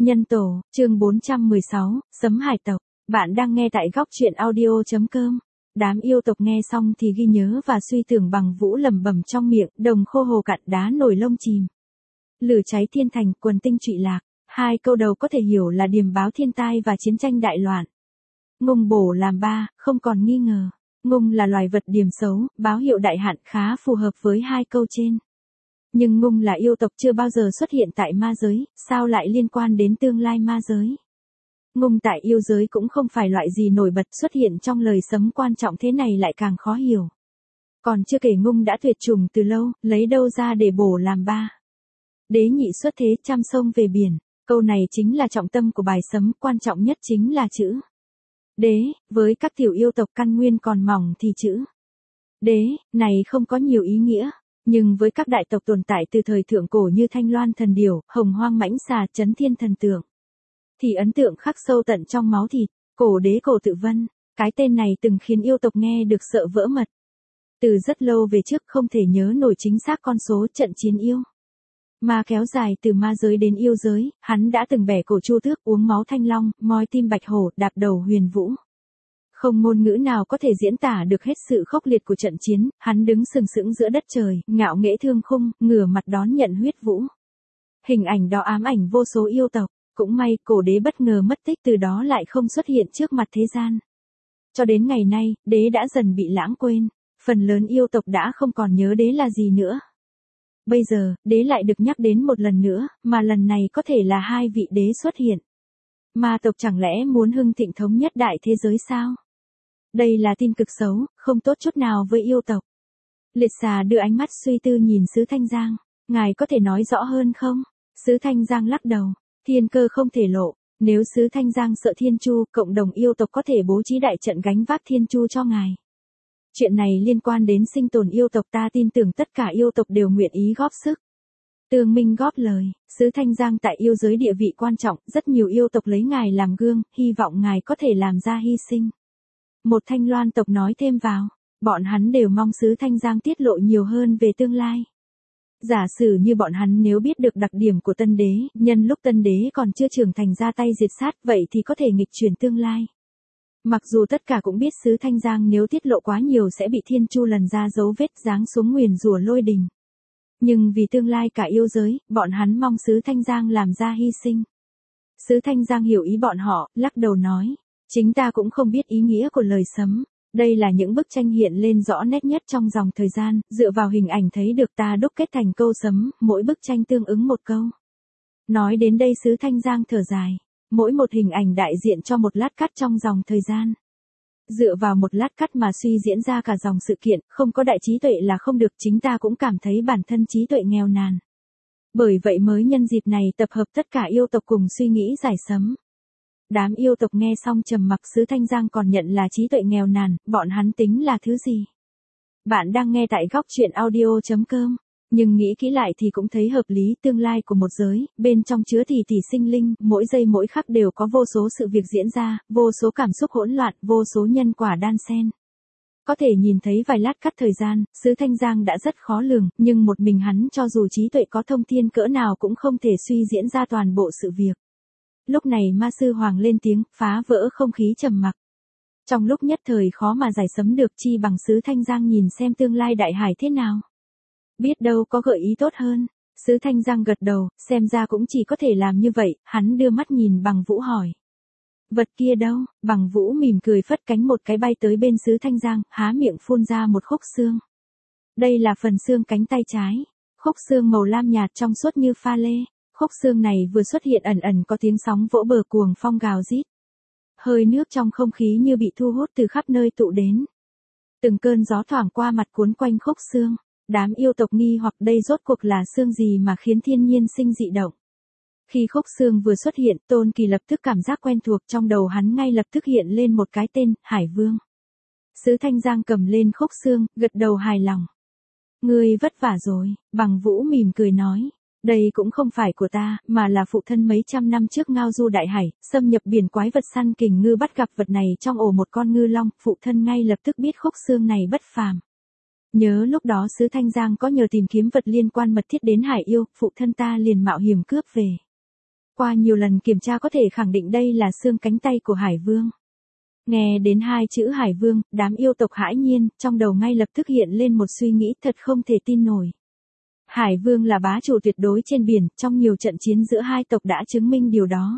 Nhân tổ, chương 416, Sấm hải tộc. Bạn đang nghe tại góc truyện audio.com. Đám yêu tộc nghe xong thì ghi nhớ và suy tưởng bằng vũ lẩm bẩm trong miệng, đồng khô hồ cạn đá nổi lông chìm. Lửa cháy thiên thành, quần tinh trụy lạc. Hai câu đầu có thể hiểu là điềm báo thiên tai và chiến tranh đại loạn. Ngông bổ làm ba, không còn nghi ngờ. Ngông là loài vật điềm xấu, báo hiệu đại hạn khá phù hợp với hai câu trên. Nhưng Ngông là yêu tộc chưa bao giờ xuất hiện tại ma giới, sao lại liên quan đến tương lai ma giới? Ngông tại yêu giới cũng không phải loại gì nổi bật, xuất hiện trong lời sấm quan trọng thế này lại càng khó hiểu. Còn chưa kể Ngông đã tuyệt chủng từ lâu, lấy đâu ra để bổ làm ba. Đế nhị xuất thế trăm sông về biển, câu này chính là trọng tâm của bài sấm, quan trọng nhất chính là chữ đế, với các tiểu yêu tộc căn nguyên còn mỏng thì chữ đế này không có nhiều ý nghĩa. Nhưng với các đại tộc tồn tại từ thời thượng cổ như Thanh Loan thần điểu, Hồng Hoang mãnh xà, Chấn Thiên thần tượng, thì ấn tượng khắc sâu tận trong máu thịt. Cổ đế cổ tự vân, cái tên này từng khiến yêu tộc nghe được sợ vỡ mật. Từ rất lâu về trước không thể nhớ nổi chính xác con số trận chiến yêu mà kéo dài từ ma giới đến yêu giới, hắn đã từng bẻ cổ Chu Tước, uống máu Thanh Long, moi tim Bạch Hổ, đạp đầu Huyền Vũ. Không ngôn ngữ nào có thể diễn tả được hết sự khốc liệt của trận chiến, hắn đứng sừng sững giữa đất trời, ngạo nghễ thương khung, ngửa mặt đón nhận huyết vũ. Hình ảnh đó ám ảnh vô số yêu tộc, cũng may cổ đế bất ngờ mất tích, từ đó lại không xuất hiện trước mặt thế gian. Cho đến ngày nay, đế đã dần bị lãng quên, phần lớn yêu tộc đã không còn nhớ đế là gì nữa. Bây giờ, đế lại được nhắc đến một lần nữa, mà lần này có thể là hai vị đế xuất hiện. Ma tộc chẳng lẽ muốn hưng thịnh thống nhất đại thế giới sao? Đây là tin cực xấu, không tốt chút nào với yêu tộc. Liệt xà đưa ánh mắt suy tư nhìn Sứ Thanh Giang. Ngài có thể nói rõ hơn không? Sứ Thanh Giang lắc đầu. Thiên cơ không thể lộ. Nếu Sứ Thanh Giang sợ Thiên Chu, cộng đồng yêu tộc có thể bố trí đại trận gánh vác Thiên Chu cho ngài. Chuyện này liên quan đến sinh tồn yêu tộc, ta tin tưởng tất cả yêu tộc đều nguyện ý góp sức. Tương Minh góp lời. Sứ Thanh Giang tại yêu giới địa vị quan trọng, rất nhiều yêu tộc lấy ngài làm gương, hy vọng ngài có thể làm ra hy sinh. Một Thanh Loan tộc nói thêm vào, bọn hắn đều mong Sứ Thanh Giang tiết lộ nhiều hơn về tương lai. Giả sử như bọn hắn nếu biết được đặc điểm của tân đế, nhân lúc tân đế còn chưa trưởng thành ra tay diệt sát, vậy thì có thể nghịch chuyển tương lai. Mặc dù tất cả cũng biết Sứ Thanh Giang nếu tiết lộ quá nhiều sẽ bị Thiên Chu lần ra dấu vết giáng xuống nguyền rủa lôi đình. Nhưng vì tương lai cả yêu giới, bọn hắn mong Sứ Thanh Giang làm ra hy sinh. Sứ Thanh Giang hiểu ý bọn họ, lắc đầu nói. Chính ta cũng không biết ý nghĩa của lời sấm. Đây là những bức tranh hiện lên rõ nét nhất trong dòng thời gian, dựa vào hình ảnh thấy được ta đúc kết thành câu sấm, mỗi bức tranh tương ứng một câu. Nói đến đây Sứ Thanh Giang thở dài. Mỗi một hình ảnh đại diện cho một lát cắt trong dòng thời gian. Dựa vào một lát cắt mà suy diễn ra cả dòng sự kiện, không có đại trí tuệ là không được, chính ta cũng cảm thấy bản thân trí tuệ nghèo nàn. Bởi vậy mới nhân dịp này tập hợp tất cả yêu tộc cùng suy nghĩ giải sấm. Đám yêu tộc nghe xong trầm mặc. Sứ Thanh Giang còn nhận là trí tuệ nghèo nàn, bọn hắn tính là thứ gì? Bạn đang nghe tại góc truyện audio.com. Nhưng nghĩ kỹ lại thì cũng thấy hợp lý, tương lai của một giới, bên trong chứa tỷ tỷ sinh linh, mỗi giây mỗi khắc đều có vô số sự việc diễn ra, vô số cảm xúc hỗn loạn, vô số nhân quả đan xen. Có thể nhìn thấy vài lát cắt thời gian, Sứ Thanh Giang đã rất khó lường, nhưng một mình hắn cho dù trí tuệ có thông thiên cỡ nào cũng không thể suy diễn ra toàn bộ sự việc. Lúc này Ma Sư Hoàng lên tiếng, phá vỡ không khí trầm mặc. Trong lúc nhất thời khó mà giải sấm được, chi bằng Sứ Thanh Giang nhìn xem tương lai đại hải thế nào. Biết đâu có gợi ý tốt hơn. Sứ Thanh Giang gật đầu, xem ra cũng chỉ có thể làm như vậy. Hắn đưa mắt nhìn Bằng Vũ hỏi. Vật kia đâu? Bằng Vũ mỉm cười phất cánh một cái bay tới bên Sứ Thanh Giang, há miệng phun ra một khúc xương. Đây là phần xương cánh tay trái. Khúc xương màu lam nhạt trong suốt như pha lê. Khúc xương này vừa xuất hiện ẩn ẩn có tiếng sóng vỗ bờ, cuồng phong gào rít. Hơi nước trong không khí như bị thu hút từ khắp nơi tụ đến. Từng cơn gió thoảng qua mặt cuốn quanh khúc xương. Đám yêu tộc nghi hoặc đây rốt cuộc là xương gì mà khiến thiên nhiên sinh dị động. Khi khúc xương vừa xuất hiện, Tôn Kỳ lập tức cảm giác quen thuộc, trong đầu hắn ngay lập tức hiện lên một cái tên, Hải Vương. Sứ Thanh Giang cầm lên khúc xương, gật đầu hài lòng. Ngươi vất vả rồi, Bằng Vũ mỉm cười nói. Đây cũng không phải của ta, mà là phụ thân mấy trăm năm trước ngao du đại hải, xâm nhập biển quái vật săn kình ngư, bắt gặp vật này trong ổ một con ngư long, phụ thân ngay lập tức biết khúc xương này bất phàm. Nhớ lúc đó Sứ Thanh Giang có nhờ tìm kiếm vật liên quan mật thiết đến hải yêu, phụ thân ta liền mạo hiểm cướp về. Qua nhiều lần kiểm tra có thể khẳng định đây là xương cánh tay của Hải Vương. Nghe đến hai chữ Hải Vương, đám yêu tộc hãi nhiên, trong đầu ngay lập tức hiện lên một suy nghĩ thật không thể tin nổi. Hải Vương là bá chủ tuyệt đối trên biển, trong nhiều trận chiến giữa hai tộc đã chứng minh điều đó.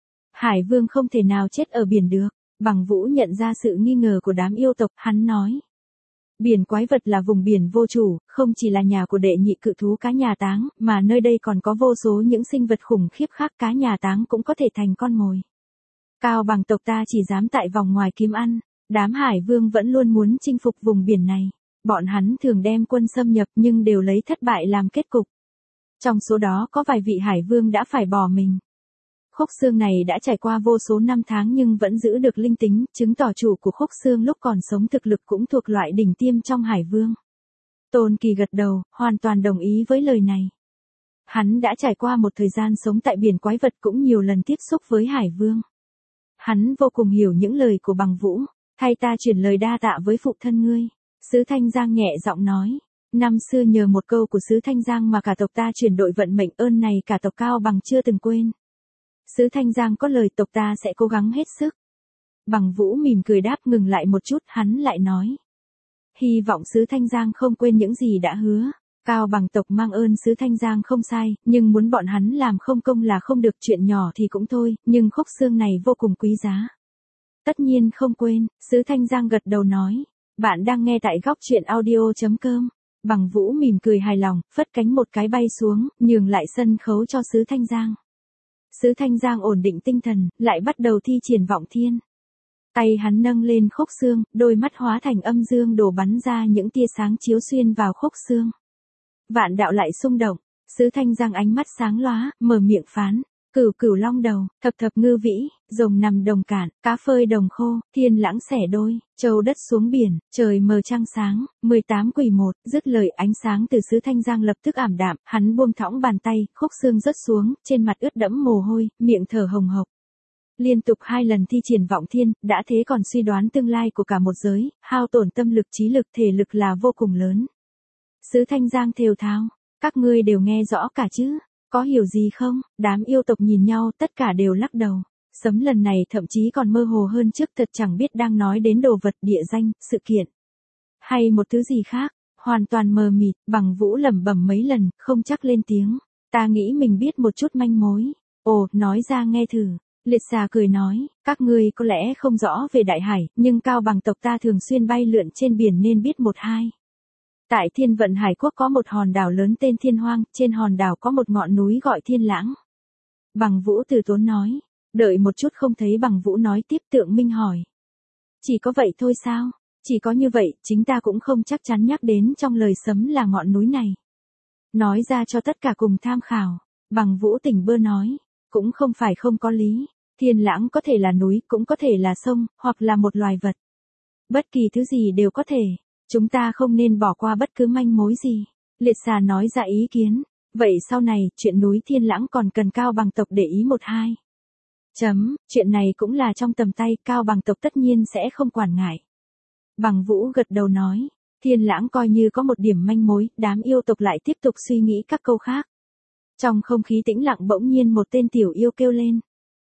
Hải Vương không thể nào chết ở biển được. Bằng Vũ nhận ra sự nghi ngờ của đám yêu tộc, hắn nói. Biển quái vật là vùng biển vô chủ, không chỉ là nhà của đệ nhị cự thú cá nhà táng, mà nơi đây còn có vô số những sinh vật khủng khiếp khác, cá nhà táng cũng có thể thành con mồi. Cao Bằng tộc ta chỉ dám tại vòng ngoài kiếm ăn, đám Hải Vương vẫn luôn muốn chinh phục vùng biển này. Bọn hắn thường đem quân xâm nhập nhưng đều lấy thất bại làm kết cục. Trong số đó có vài vị Hải Vương đã phải bỏ mình. Khúc xương này đã trải qua vô số năm tháng nhưng vẫn giữ được linh tính, chứng tỏ chủ của khúc xương lúc còn sống thực lực cũng thuộc loại đỉnh tiêm trong Hải Vương. Tôn Kỳ gật đầu, hoàn toàn đồng ý với lời này. Hắn đã trải qua một thời gian sống tại biển quái vật cũng nhiều lần tiếp xúc với Hải Vương. Hắn vô cùng hiểu những lời của Bằng Vũ, thay ta chuyển lời đa tạ với phụ thân ngươi. Sứ Thanh Giang nhẹ giọng nói, năm xưa nhờ một câu của Sứ Thanh Giang mà cả tộc ta chuyển đội vận mệnh, ơn này cả tộc Cao Bằng chưa từng quên. Sứ Thanh Giang có lời, tộc ta sẽ cố gắng hết sức. Bằng Vũ mỉm cười đáp, ngừng lại một chút, hắn lại nói. Hy vọng Sứ Thanh Giang không quên những gì đã hứa. Cao Bằng tộc mang ơn Sứ Thanh Giang không sai, nhưng muốn bọn hắn làm không công là không được, chuyện nhỏ thì cũng thôi, nhưng khúc xương này vô cùng quý giá. Tất nhiên không quên, Sứ Thanh Giang gật đầu nói. Bạn đang nghe tại góc truyện audio.com. Bằng Vũ mỉm cười hài lòng, phất cánh một cái bay xuống, nhường lại sân khấu cho Sứ Thanh Giang. Sứ Thanh Giang ổn định tinh thần, lại bắt đầu thi triển vọng thiên. Tay hắn nâng lên khúc xương, đôi mắt hóa thành âm dương đổ bắn ra những tia sáng chiếu xuyên vào khúc xương. Vạn đạo lại xung động, Sứ Thanh Giang ánh mắt sáng lóa, mở miệng phán. Cửu cửu long đầu, thập thập ngư vĩ, rồng nằm đồng cạn, cá phơi đồng khô, thiên lãng xẻ đôi, châu đất xuống biển, trời mờ trăng sáng, 18 quỷ một, dứt lời ánh sáng từ Sứ Thanh Giang lập tức ảm đạm, hắn buông thõng bàn tay, khúc xương rớt xuống, trên mặt ướt đẫm mồ hôi, miệng thở hồng hộc. Liên tục 2 lần thi triển vọng thiên, đã thế còn suy đoán tương lai của cả một giới, hao tổn tâm lực trí lực thể lực là vô cùng lớn. Sứ Thanh Giang thều thào, các ngươi đều nghe rõ cả chứ? Có hiểu gì không? Đám yêu tộc nhìn nhau, tất cả đều lắc đầu. Sấm lần này thậm chí còn mơ hồ hơn trước, thật chẳng biết đang nói đến đồ vật, địa danh, sự kiện, hay một thứ gì khác, hoàn toàn mờ mịt. Bằng Vũ lẩm bẩm mấy lần, không chắc lên tiếng. Ta nghĩ mình biết một chút manh mối. Ồ, nói ra nghe thử. Liệt xà cười nói, các ngươi có lẽ không rõ về đại hải, nhưng Cao Bằng tộc ta thường xuyên bay lượn trên biển nên biết một hai. Tại Thiên Vận Hải Quốc có một hòn đảo lớn tên Thiên Hoang, trên hòn đảo có một ngọn núi gọi Thiên Lãng. Bằng Vũ từ tốn nói, đợi một chút không thấy Bằng Vũ nói tiếp. Tượng Minh hỏi. Chỉ có vậy thôi sao? Chỉ có như vậy, chính ta cũng không chắc chắn nhắc đến trong lời sấm là ngọn núi này. Nói ra cho tất cả cùng tham khảo. Bằng Vũ tỉnh bơ nói, cũng không phải không có lý. Thiên Lãng có thể là núi, cũng có thể là sông, hoặc là một loài vật. Bất kỳ thứ gì đều có thể. Chúng ta không nên bỏ qua bất cứ manh mối gì. Liệt xà nói ra ý kiến. Vậy sau này, chuyện núi Thiên Lãng còn cần Cao Bằng tộc để ý một hai. Chuyện này cũng là trong tầm tay, Cao Bằng tộc tất nhiên sẽ không quản ngại. Bằng Vũ gật đầu nói, Thiên Lãng coi như có một điểm manh mối, đám yêu tộc lại tiếp tục suy nghĩ các câu khác. Trong không khí tĩnh lặng bỗng nhiên một tên tiểu yêu kêu lên.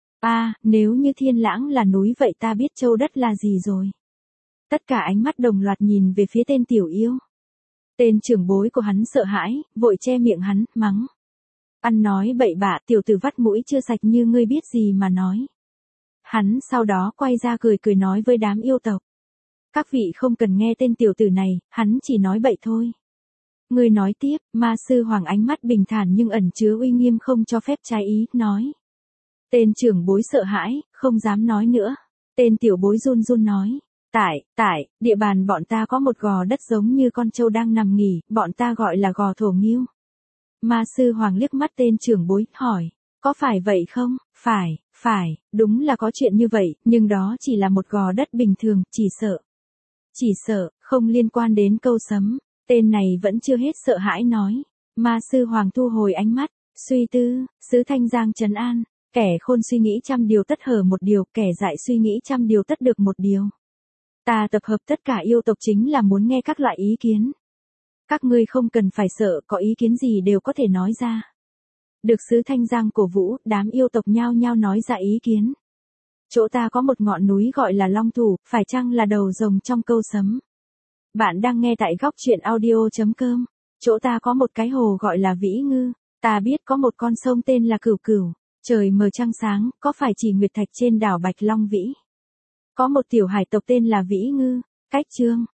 Nếu như Thiên Lãng là núi vậy ta biết châu đất là gì rồi. Tất cả ánh mắt đồng loạt nhìn về phía tên tiểu yêu. Tên trưởng bối của hắn sợ hãi, vội che miệng hắn, mắng. Ăn nói bậy bạ, tiểu tử vắt mũi chưa sạch như ngươi biết gì mà nói. Hắn sau đó quay ra cười cười nói với đám yêu tộc. Các vị không cần nghe tên tiểu tử này, hắn chỉ nói bậy thôi. Ngươi nói tiếp, Ma Sư Hoàng ánh mắt bình thản nhưng ẩn chứa uy nghiêm không cho phép trái ý, nói. Tên trưởng bối sợ hãi, không dám nói nữa. Tên tiểu bối run run nói. Tại, địa bàn bọn ta có một gò đất giống như con trâu đang nằm nghỉ, bọn ta gọi là gò thổ nghiêu. Ma Sư Hoàng liếc mắt tên trưởng bối, hỏi, có phải vậy không? Phải, đúng là có chuyện như vậy, nhưng đó chỉ là một gò đất bình thường, chỉ sợ, không liên quan đến câu sấm. Tên này vẫn chưa hết sợ hãi nói. Ma Sư Hoàng thu hồi ánh mắt, suy tư, Sứ Thanh Giang trấn an, kẻ khôn suy nghĩ trăm điều tất hở một điều, kẻ dại suy nghĩ trăm điều tất được một điều. Ta tập hợp tất cả yêu tộc chính là muốn nghe các loại ý kiến. Các ngươi không cần phải sợ, có ý kiến gì đều có thể nói ra. Được sứ Thanh Giang cổ vũ, đám yêu tộc nhao nhao nói ra ý kiến. Chỗ ta có một ngọn núi gọi là Long Thủ, phải chăng là đầu rồng trong câu sấm? Bạn đang nghe tại góc chuyện audio.com. Chỗ ta có một cái hồ gọi là Vĩ Ngư. Ta biết có một con sông tên là Cửu Cửu. Trời mờ trăng sáng, có phải chỉ nguyệt thạch trên đảo Bạch Long Vĩ? Có một tiểu hải tộc tên là Vĩ Ngư. Cách chương.